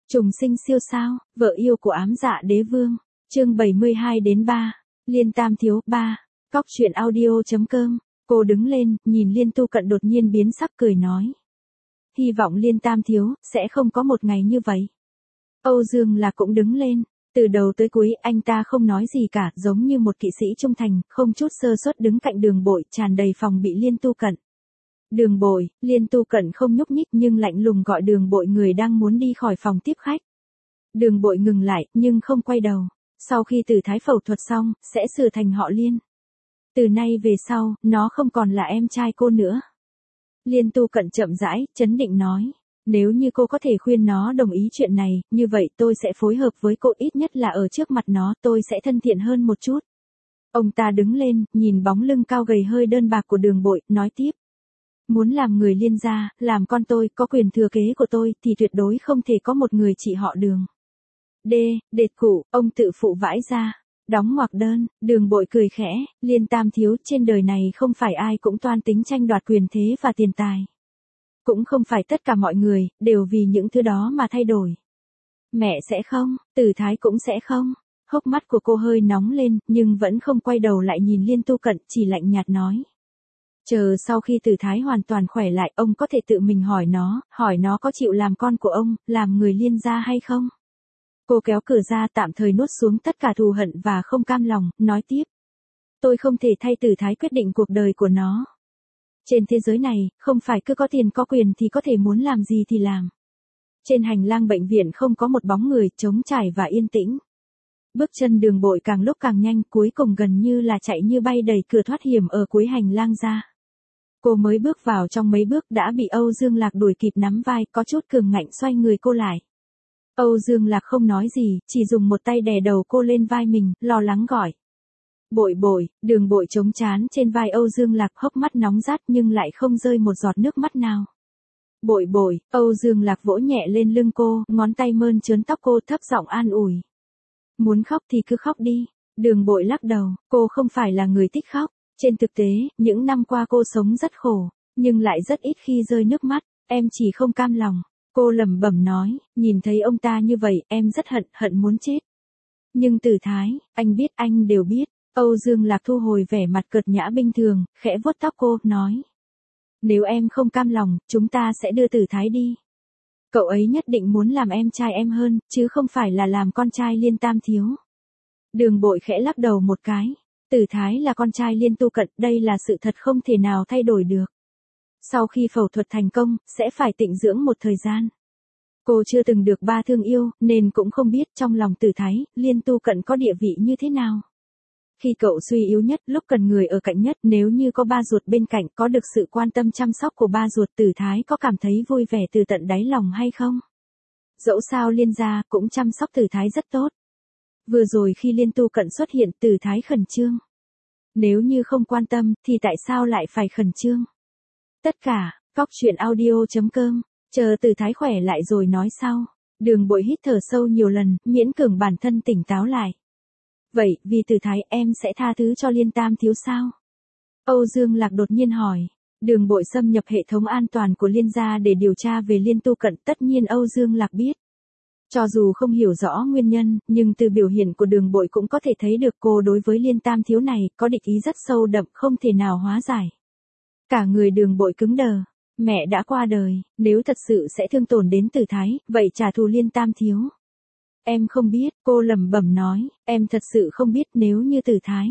Trùng sinh siêu sao, vợ yêu của ám dạ đế vương. Chương 72-3. Liên Tam thiếu 3. Cóc truyện audio.com. Cô đứng lên, nhìn Liên Tu Cận đột nhiên biến sắc cười nói. Hy vọng Liên Tam thiếu, sẽ không có một ngày như vậy. Âu Dương Lạc cũng đứng lên. Từ đầu tới cuối anh ta không nói gì cả, giống như một kỵ sĩ trung thành, không chút sơ suất đứng cạnh Đường Bội, tràn đầy phòng bị Liên Tu Cận. Đường Bội, Liên Tu Cận không nhúc nhích nhưng lạnh lùng gọi Đường Bội người đang muốn đi khỏi phòng tiếp khách. Đường Bội ngừng lại, nhưng không quay đầu. Sau khi Tử Thái phẫu thuật xong, sẽ sửa thành họ Liên. Từ nay về sau, nó không còn là em trai cô nữa. Liên Tu Cận chậm rãi, trấn định nói. Nếu như cô có thể khuyên nó đồng ý chuyện này, như vậy tôi sẽ phối hợp với cô, ít nhất là ở trước mặt nó tôi sẽ thân thiện hơn một chút. Ông ta đứng lên, nhìn bóng lưng cao gầy hơi đơn bạc của Đường Bội, nói tiếp. Muốn làm người Liên gia, làm con tôi, có quyền thừa kế của tôi, thì tuyệt đối không thể có một người chị họ Đường. Đệt cụ, ông tự phụ vãi ra. Đóng ngoặc đơn, Đường Bội cười khẽ, Liên Tam thiếu, trên đời này không phải ai cũng toan tính tranh đoạt quyền thế và tiền tài. Cũng không phải tất cả mọi người, đều vì những thứ đó mà thay đổi. Mẹ sẽ không, Tử Thái cũng sẽ không. Hốc mắt của cô hơi nóng lên, nhưng vẫn không quay đầu lại nhìn Liên Tu Cận, chỉ lạnh nhạt nói. Chờ sau khi Tử Thái hoàn toàn khỏe lại, ông có thể tự mình hỏi nó có chịu làm con của ông, làm người Liên gia hay không? Cô kéo cửa ra, tạm thời nuốt xuống tất cả thù hận và không cam lòng, nói tiếp. Tôi không thể thay Tử Thái quyết định cuộc đời của nó. Trên thế giới này, không phải cứ có tiền có quyền thì có thể muốn làm gì thì làm. Trên hành lang bệnh viện không có một bóng người, trống trải và yên tĩnh. Bước chân Đường Bội càng lúc càng nhanh, cuối cùng gần như là chạy như bay đẩy cửa thoát hiểm ở cuối hành lang ra. Cô mới bước vào trong mấy bước đã bị Âu Dương Lạc đuổi kịp nắm vai, có chút cường ngạnh xoay người cô lại. Âu Dương Lạc không nói gì, chỉ dùng một tay đè đầu cô lên vai mình, lo lắng gọi. Bội, Đường Bội chống trán trên vai Âu Dương Lạc, hốc mắt nóng rát nhưng lại không rơi một giọt nước mắt nào. Bội, Âu Dương Lạc vỗ nhẹ lên lưng cô, ngón tay mơn trớn tóc cô, thấp giọng an ủi. Muốn khóc thì cứ khóc đi. Đường Bội lắc đầu, cô không phải là người thích khóc. Trên thực tế, những năm qua cô sống rất khổ, nhưng lại rất ít khi rơi nước mắt, em chỉ không cam lòng. Cô lẩm bẩm nói, nhìn thấy ông ta như vậy, em rất hận muốn chết. Nhưng Tử Thái, anh biết, anh đều biết. Âu Dương Lạc thu hồi vẻ mặt cợt nhã bình thường, khẽ vuốt tóc cô, nói. Nếu em không cam lòng, chúng ta sẽ đưa Tử Thái đi. Cậu ấy nhất định muốn làm em trai em hơn, chứ không phải là làm con trai Liên Tam thiếu. Đường Bội khẽ lắc đầu một cái. Tử Thái là con trai Liên Tu Cận, đây là sự thật không thể nào thay đổi được. Sau khi phẫu thuật thành công, sẽ phải tịnh dưỡng một thời gian. Cô chưa từng được ba thương yêu, nên cũng không biết trong lòng Tử Thái, Liên Tu Cận có địa vị như thế nào. Khi cậu suy yếu nhất, lúc cần người ở cạnh nhất, nếu như có ba ruột bên cạnh, có được sự quan tâm chăm sóc của ba ruột, Tử Thái có cảm thấy vui vẻ từ tận đáy lòng hay không? Dẫu sao Liên gia cũng chăm sóc Tử Thái rất tốt. Vừa rồi khi Liên Tu Cận xuất hiện, Tử Thái khẩn trương. Nếu như không quan tâm, thì tại sao lại phải khẩn trương? Tất cả, cóc truyện audio.com, chờ Tử Thái khỏe lại rồi nói sau. Đường Bội hít thở sâu nhiều lần, miễn cưỡng bản thân tỉnh táo lại. Vậy, vì Tử Thái em sẽ tha thứ cho Liên Tam thiếu sao? Âu Dương Lạc đột nhiên hỏi. Đường Bội xâm nhập hệ thống an toàn của Liên gia để điều tra về Liên Tu Cận, tất nhiên Âu Dương Lạc biết. Cho dù không hiểu rõ nguyên nhân, nhưng từ biểu hiện của Đường Bội cũng có thể thấy được cô đối với Liên Tam thiếu này có địch ý rất sâu đậm, không thể nào hóa giải. Cả người Đường Bội cứng đờ. Mẹ đã qua đời, nếu thật sự sẽ thương tổn đến Tử Thái, vậy trả thù Liên Tam thiếu. Em không biết, cô lẩm bẩm nói, em thật sự không biết. Nếu như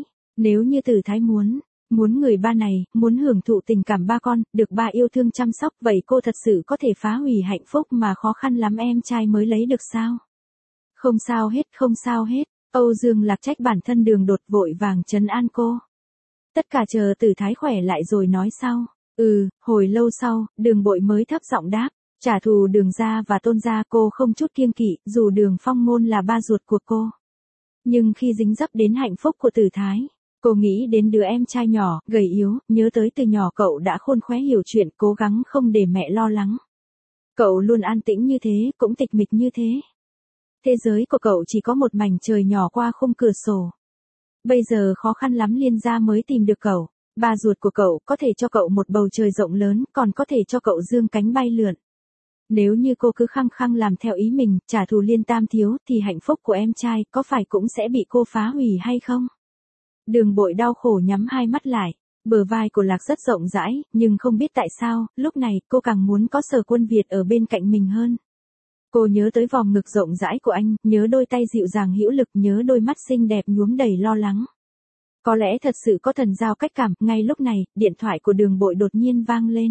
Tử Thái muốn người ba này, muốn hưởng thụ tình cảm ba con, được ba yêu thương chăm sóc, vậy cô thật sự có thể phá hủy hạnh phúc mà khó khăn lắm em trai mới lấy được sao? Không sao hết, Âu Dương Lạc trách bản thân Đường Đột, vội vàng trấn an cô. Tất cả chờ Tử Thái khỏe lại rồi nói sau. Hồi lâu sau, Đường Bội mới thấp giọng đáp. Trả thù Đường gia và Tôn gia cô không chút kiêng kỵ, dù Đường Phong Môn là ba ruột của cô. Nhưng khi dính dấp đến hạnh phúc của Tử Thái, cô nghĩ đến đứa em trai nhỏ, gầy yếu, nhớ tới từ nhỏ cậu đã khôn khéo hiểu chuyện, cố gắng không để mẹ lo lắng. Cậu luôn an tĩnh như thế, cũng tịch mịch như thế. Thế giới của cậu chỉ có một mảnh trời nhỏ qua khung cửa sổ. Bây giờ khó khăn lắm Liên gia mới tìm được cậu. Ba ruột của cậu có thể cho cậu một bầu trời rộng lớn, còn có thể cho cậu dương cánh bay lượn. Nếu như cô cứ khăng khăng làm theo ý mình, trả thù Liên Tam thiếu, thì hạnh phúc của em trai có phải cũng sẽ bị cô phá hủy hay không? Đường Bội đau khổ nhắm hai mắt lại. Bờ vai của Lạc rất rộng rãi, nhưng không biết tại sao, lúc này cô càng muốn có Sở Quân Việt ở bên cạnh mình hơn. Cô nhớ tới vòng ngực rộng rãi của anh, nhớ đôi tay dịu dàng hữu lực, nhớ đôi mắt xinh đẹp nhuốm đầy lo lắng. Có lẽ thật sự có thần giao cách cảm. Ngay lúc này, điện thoại của Đường Bội đột nhiên vang lên.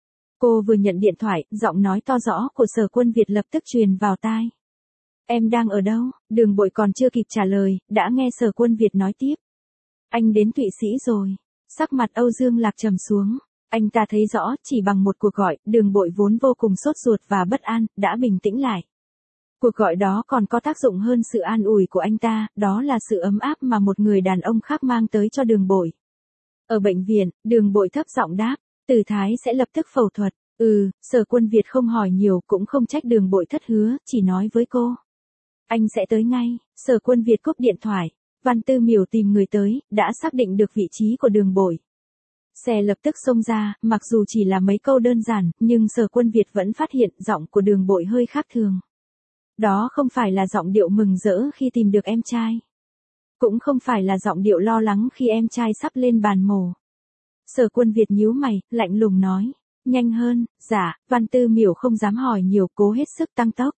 Cô vừa nhận điện thoại, giọng nói to rõ của Sở Quân Việt lập tức truyền vào tai. Em đang ở đâu? Đường Bội còn chưa kịp trả lời, đã nghe Sở Quân Việt nói tiếp. Anh đến Thụy Sĩ rồi. Sắc mặt Âu Dương Lạc trầm xuống. Anh ta thấy rõ, chỉ bằng một cuộc gọi, Đường Bội vốn vô cùng sốt ruột và bất an, đã bình tĩnh lại. Cuộc gọi đó còn có tác dụng hơn sự an ủi của anh ta, đó là sự ấm áp mà một người đàn ông khác mang tới cho Đường Bội. Ở bệnh viện, Đường Bội thấp giọng đáp, Tử Thái sẽ lập tức phẫu thuật. Sở Quân Việt không hỏi nhiều, cũng không trách Đường Bội thất hứa, chỉ nói với cô. Anh sẽ tới ngay. Sở Quân Việt cúp điện thoại. Văn Tư Miểu tìm người tới, đã xác định được vị trí của Đường Bội. Xe lập tức xông ra, mặc dù chỉ là mấy câu đơn giản, nhưng Sở Quân Việt vẫn phát hiện giọng của Đường Bội hơi khác thường. Đó không phải là giọng điệu mừng rỡ khi tìm được em trai. Cũng không phải là giọng điệu lo lắng khi em trai sắp lên bàn mổ. Sở Quân Việt nhíu mày, lạnh lùng nói. Nhanh hơn. Dạ. Văn Tư Miểu không dám hỏi nhiều, cố hết sức tăng tốc.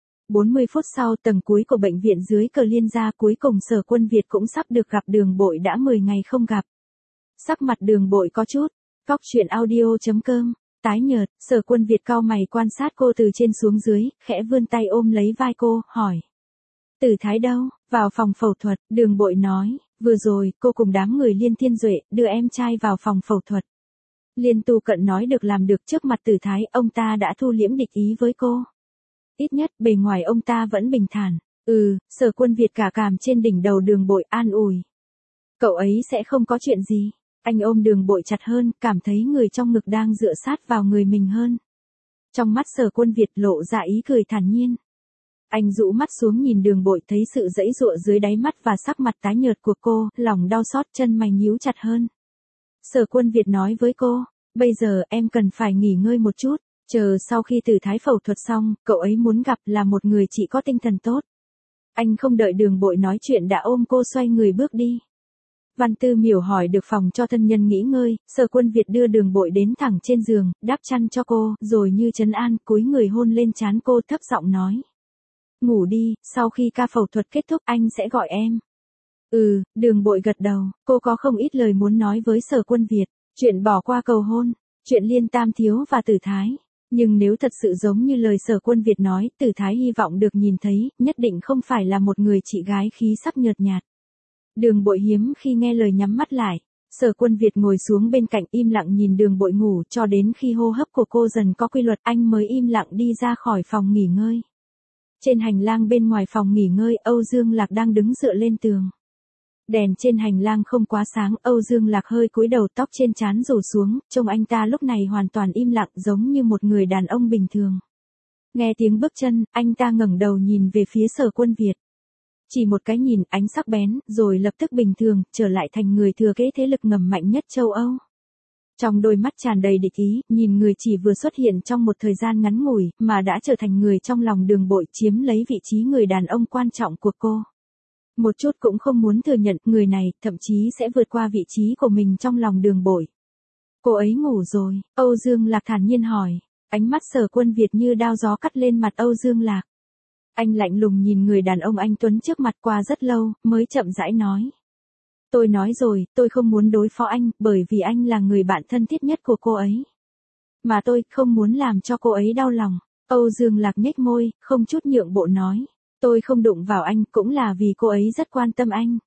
40 phút sau, tầng cuối của bệnh viện dưới cờ Liên gia, cuối cùng Sở Quân Việt cũng sắp được gặp Đường Bội, đã 10 ngày không gặp. Sắc mặt Đường Bội có chút. Cóc truyện audio.com. Tái nhợt. Sở Quân Việt cau mày quan sát cô từ trên xuống dưới, khẽ vươn tay ôm lấy vai cô, hỏi. Tử Thái đâu? Vào phòng phẫu thuật. Đường Bội nói. Vừa rồi, cô cùng đám người Liên Thiên Duệ, đưa em trai vào phòng phẫu thuật. Liên Tu Cận nói được làm được trước mặt Tử Thái, ông ta đã thu liễm địch ý với cô. Ít nhất, bề ngoài ông ta vẫn bình thản. Sở Quân Việt cả cảm trên đỉnh đầu Đường Bội, an ủi. Cậu ấy sẽ không có chuyện gì. Anh ôm Đường Bội chặt hơn, cảm thấy người trong ngực đang dựa sát vào người mình hơn. Trong mắt Sở Quân Việt lộ ra ý cười thản nhiên. Anh dụ mắt xuống nhìn Đường Bội, thấy sự giãy giụa dưới đáy mắt và sắc mặt tái nhợt của cô, lòng đau xót, chân mày nhíu chặt hơn. Sở Quân Việt nói với cô, bây giờ em cần phải nghỉ ngơi một chút, chờ sau khi Tử Thái phẫu thuật xong, cậu ấy muốn gặp là một người chị có tinh thần tốt. Anh không đợi Đường Bội nói chuyện đã ôm cô xoay người bước đi. Văn Tư Miểu hỏi được phòng cho thân nhân nghỉ ngơi, Sở Quân Việt đưa Đường Bội đến thẳng trên giường, đắp chăn cho cô, rồi như trấn an, cúi người hôn lên trán cô, thấp giọng nói. Ngủ đi, sau khi ca phẫu thuật kết thúc anh sẽ gọi em. Đường Bội gật đầu, cô có không ít lời muốn nói với Sở Quân Việt, chuyện bỏ qua cầu hôn, chuyện Liên Tam thiếu và Tử Thái. Nhưng nếu thật sự giống như lời Sở Quân Việt nói, Tử Thái hy vọng được nhìn thấy, nhất định không phải là một người chị gái khí sắc nhợt nhạt. Đường Bội hiếm khi nghe lời nhắm mắt lại. Sở Quân Việt ngồi xuống bên cạnh im lặng nhìn Đường Bội ngủ cho đến khi hô hấp của cô dần có quy luật, anh mới im lặng đi ra khỏi phòng nghỉ ngơi. Trên hành lang bên ngoài phòng nghỉ ngơi, Âu Dương Lạc đang đứng dựa lên tường. Đèn trên hành lang không quá sáng, Âu Dương Lạc hơi cúi đầu, tóc trên trán rủ xuống, trông anh ta lúc này hoàn toàn im lặng, giống như một người đàn ông bình thường. Nghe tiếng bước chân, anh ta ngẩng đầu nhìn về phía Sở Quân Việt. Chỉ một cái nhìn, ánh sắc bén, rồi lập tức bình thường, trở lại thành người thừa kế thế lực ngầm mạnh nhất châu Âu. Trong đôi mắt tràn đầy địch ý, nhìn người chỉ vừa xuất hiện trong một thời gian ngắn ngủi, mà đã trở thành người trong lòng Đường Bội, chiếm lấy vị trí người đàn ông quan trọng của cô. Một chút cũng không muốn thừa nhận, người này, thậm chí sẽ vượt qua vị trí của mình trong lòng Đường Bội. Cô ấy ngủ rồi, Âu Dương Lạc thản nhiên hỏi. Ánh mắt Sở Quân Việt như đao gió cắt lên mặt Âu Dương Lạc. Anh lạnh lùng nhìn người đàn ông anh tuấn trước mặt qua rất lâu, mới chậm rãi nói. Tôi nói rồi, tôi không muốn đối phó anh, bởi vì anh là người bạn thân thiết nhất của cô ấy. Mà tôi không muốn làm cho cô ấy đau lòng. Âu Dương Lạc nhếch môi, không chút nhượng bộ nói. Tôi không đụng vào anh, cũng là vì cô ấy rất quan tâm anh.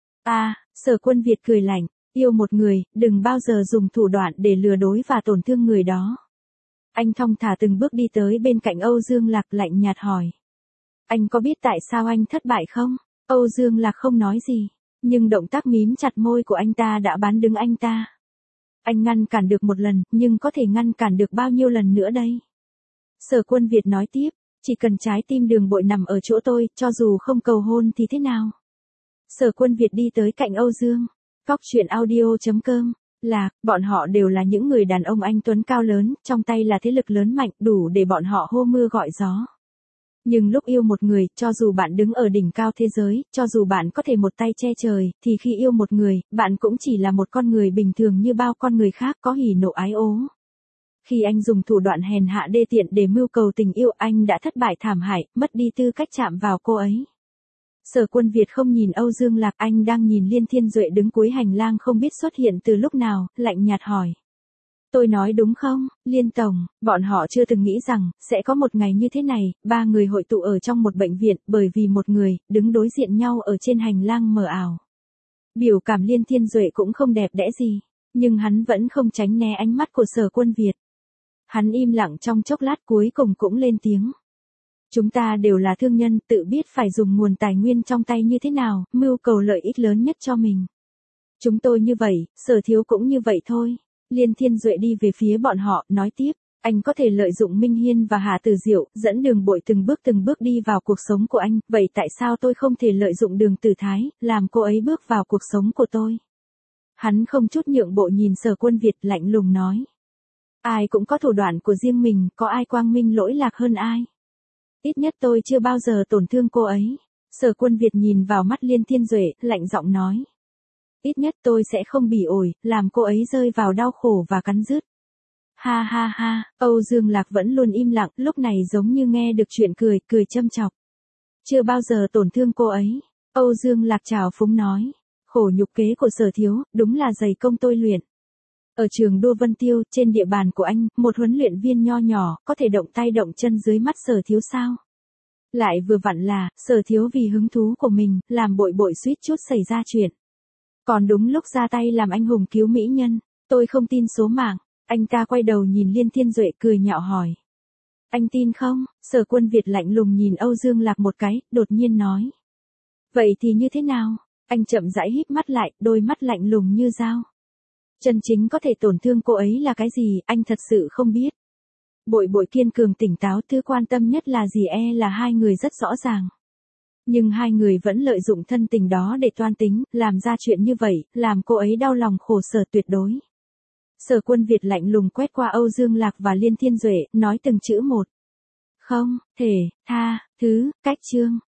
Sở Quân Việt cười lạnh, yêu một người, đừng bao giờ dùng thủ đoạn để lừa dối và tổn thương người đó. Anh thong thả từng bước đi tới bên cạnh Âu Dương Lạc, lạnh nhạt hỏi. Anh có biết tại sao anh thất bại không? Âu Dương Lạc không nói gì, nhưng động tác mím chặt môi của anh ta đã bán đứng anh ta. Anh ngăn cản được một lần, nhưng có thể ngăn cản được bao nhiêu lần nữa đây? Sở Quân Việt nói tiếp, chỉ cần trái tim Đường Bội nằm ở chỗ tôi, cho dù không cầu hôn thì thế nào? Sở Quân Việt đi tới cạnh Âu Dương. Cóc truyện audio.com Lạc, bọn họ đều là những người đàn ông anh tuấn cao lớn, trong tay là thế lực lớn mạnh, đủ để bọn họ hô mưa gọi gió. Nhưng lúc yêu một người, cho dù bạn đứng ở đỉnh cao thế giới, cho dù bạn có thể một tay che trời, thì khi yêu một người, bạn cũng chỉ là một con người bình thường như bao con người khác, có hỉ nộ ái ố. Khi anh dùng thủ đoạn hèn hạ đê tiện để mưu cầu tình yêu, anh đã thất bại thảm hại, mất đi tư cách chạm vào cô ấy. Sở Quân Việt không nhìn Âu Dương Lạc, anh đang nhìn Liên Thiên Duệ đứng cuối hành lang không biết xuất hiện từ lúc nào, lạnh nhạt hỏi. Tôi nói đúng không, Liên Tổng, bọn họ chưa từng nghĩ rằng, sẽ có một ngày như thế này, ba người hội tụ ở trong một bệnh viện, bởi vì một người, đứng đối diện nhau ở trên hành lang mờ ảo. Biểu cảm Liên Thiên Duệ cũng không đẹp đẽ gì, nhưng hắn vẫn không tránh né ánh mắt của Sở Quân Việt. Hắn im lặng trong chốc lát cuối cùng cũng lên tiếng. Chúng ta đều là thương nhân, tự biết phải dùng nguồn tài nguyên trong tay như thế nào, mưu cầu lợi ích lớn nhất cho mình. Chúng tôi như vậy, Sở Thiếu cũng như vậy thôi. Liên Thiên Duệ đi về phía bọn họ, nói tiếp, anh có thể lợi dụng Minh Hiên và Hà Tử Diệu, dẫn Đường Bội từng bước đi vào cuộc sống của anh, vậy tại sao tôi không thể lợi dụng Đường Tử Thái, làm cô ấy bước vào cuộc sống của tôi? Hắn không chút nhượng bộ nhìn Sở Quân Việt, lạnh lùng nói. Ai cũng có thủ đoạn của riêng mình, có ai quang minh lỗi lạc hơn ai? Ít nhất tôi chưa bao giờ tổn thương cô ấy. Sở Quân Việt nhìn vào mắt Liên Thiên Duệ, lạnh giọng nói. Ít nhất tôi sẽ không bỉ ổi, làm cô ấy rơi vào đau khổ và cắn rứt. Ha ha ha, Âu Dương Lạc vẫn luôn im lặng, lúc này giống như nghe được chuyện cười châm chọc. Chưa bao giờ tổn thương cô ấy. Âu Dương Lạc trào phúng nói. Khổ nhục kế của Sở Thiếu, đúng là dày công tôi luyện. Ở trường đua Vân Tiêu, trên địa bàn của anh, một huấn luyện viên nho nhỏ, có thể động tay động chân dưới mắt Sở Thiếu sao? Lại vừa vặn là, Sở Thiếu vì hứng thú của mình, làm bội suýt chút xảy ra chuyện. Còn đúng lúc ra tay làm anh hùng cứu mỹ nhân, tôi không tin số mạng. Anh ta quay đầu nhìn Liên Thiên Duệ cười nhạo hỏi. Anh tin không? Sở Quân Việt lạnh lùng nhìn Âu Dương Lạc một cái, đột nhiên nói. Vậy thì như thế nào? Anh chậm rãi híp mắt lại, đôi mắt lạnh lùng như dao. Chân chính có thể tổn thương cô ấy là cái gì, anh thật sự không biết. Bội kiên cường tỉnh táo, thứ quan tâm nhất là gì là hai người rất rõ ràng. Nhưng hai người vẫn lợi dụng thân tình đó để toan tính, làm ra chuyện như vậy, làm cô ấy đau lòng khổ sở tuyệt đối. Sở Quân Việt lạnh lùng quét qua Âu Dương Lạc và Liên Thiên Duệ, nói từng chữ một. Không, thể, tha, thứ, cách chương.